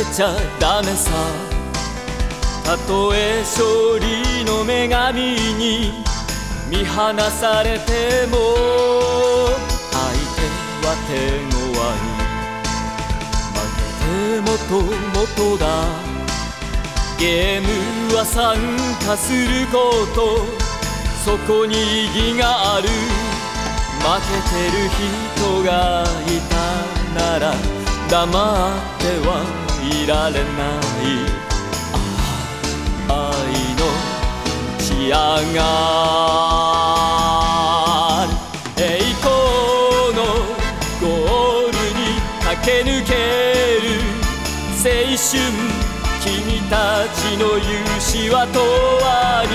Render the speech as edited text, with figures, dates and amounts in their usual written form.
ちゃダメさ。たとえ勝利の女神に見放されても、相手は手強い。負けてもともとだ。ゲームは参加すること、そこに意義がある。負けてる人がいたなら黙ってはいられない。愛の仕上がる栄光のゴールに駆け抜ける青春、君たちの勇姿は永遠